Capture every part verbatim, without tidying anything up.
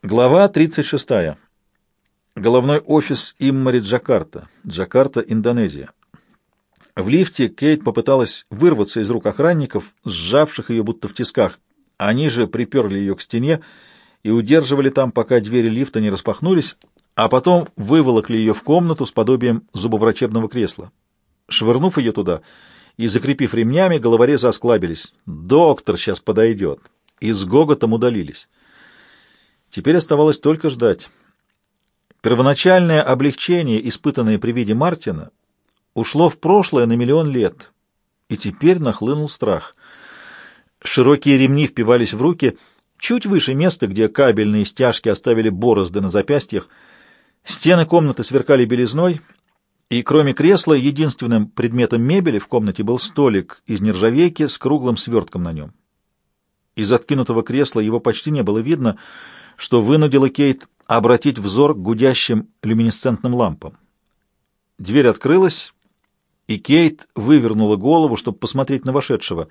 Глава тридцать шестая. Головной офис Иммари Джакарта. Джакарта, Индонезия. В лифте Кейт попыталась вырваться из рук охранников, сжавших ее будто в тисках. Они же приперли ее к стене и удерживали там, пока двери лифта не распахнулись, а потом выволокли ее в комнату с подобием зубоврачебного кресла. Швырнув ее туда и закрепив ремнями, головорезы осклабились. «Доктор сейчас подойдет!» И с гоготом удалились. Теперь оставалось только ждать. Первоначальное облегчение, испытанное при виде Мартина, ушло в прошлое на миллион лет, и теперь нахлынул страх. Широкие ремни впивались в руки, чуть выше места, где кабельные стяжки оставили борозды на запястьях. Стены комнаты сверкали белизной, и кроме кресла единственным предметом мебели в комнате был столик из нержавейки с круглым свертком на нем. Из откинутого кресла его почти не было видно, что вынудило Кейт обратить взор к гудящим люминесцентным лампам. Дверь открылась, и Кейт вывернула голову, чтобы посмотреть на вошедшего.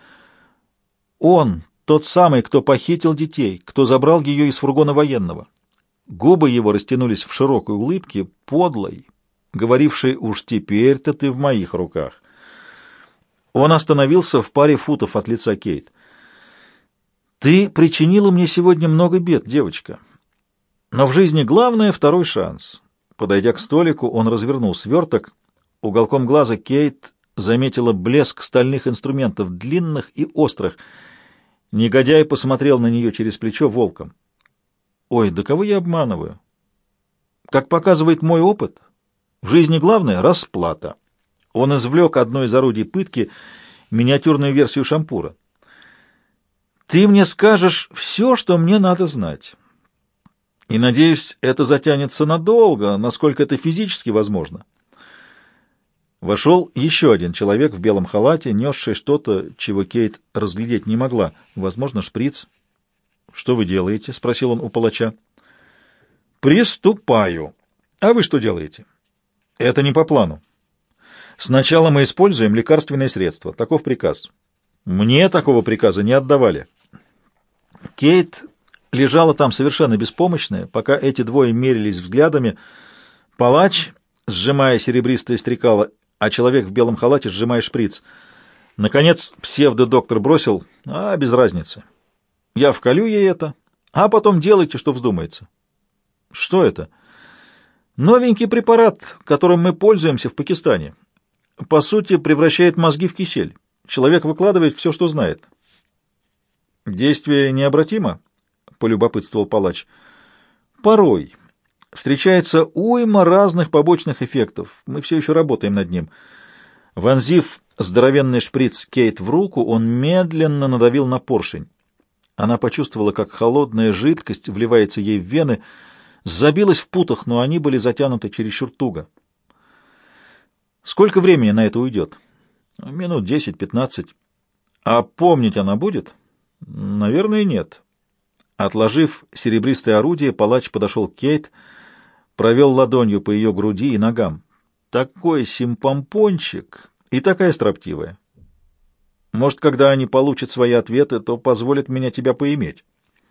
Он, тот самый, кто похитил детей, кто забрал ее из фургона военного. Губы его растянулись в широкой улыбке, подлой, говорившей: «Уж теперь-то ты в моих руках». Он остановился в паре футов от лица Кейт. «Ты причинила мне сегодня много бед, девочка. Но в жизни главное — второй шанс». Подойдя к столику, он развернул сверток. Уголком глаза Кейт заметила блеск стальных инструментов, длинных и острых. Негодяй посмотрел на нее через плечо волком. «Ой, да кого я обманываю? Как показывает мой опыт, в жизни главное — расплата». Он извлек одно из орудий пытки, миниатюрную версию шампура. «Ты мне скажешь все, что мне надо знать. И, надеюсь, это затянется надолго, насколько это физически возможно». Вошел еще один человек в белом халате, несший что-то, чего Кейт разглядеть не могла. Возможно, шприц. «Что вы делаете?» — спросил он у палача. «Приступаю. А вы что делаете?» «Это не по плану. Сначала мы используем лекарственные средства. Таков приказ». «Мне такого приказа не отдавали». Кейт лежала там совершенно беспомощная, пока эти двое мерились взглядами. Палач, сжимая серебристое стрекало, а человек в белом халате, сжимая шприц. Наконец псевдодоктор бросил: «А, без разницы. Я вколю ей это, а потом делайте, что вздумается». «Что это?» «Новенький препарат, которым мы пользуемся в Пакистане. По сути, превращает мозги в кисель. Человек выкладывает все, что знает». «Действие необратимо?» — полюбопытствовал палач. «Порой. Встречается уйма разных побочных эффектов. Мы все еще работаем над ним». Вонзив здоровенный шприц Кейт в руку, он медленно надавил на поршень. Она почувствовала, как холодная жидкость вливается ей в вены, забилась в путах, но они были затянуты чересчур туго. «Сколько времени на это уйдет?» «Минут десять-пятнадцать». «А помнить она будет?» «Наверное, нет». Отложив серебристое орудие, палач подошел к Кейт, провел ладонью по ее груди и ногам. «Такой симпомпончик и такая строптивая. Может, когда они получат свои ответы, то позволят меня тебя поиметь».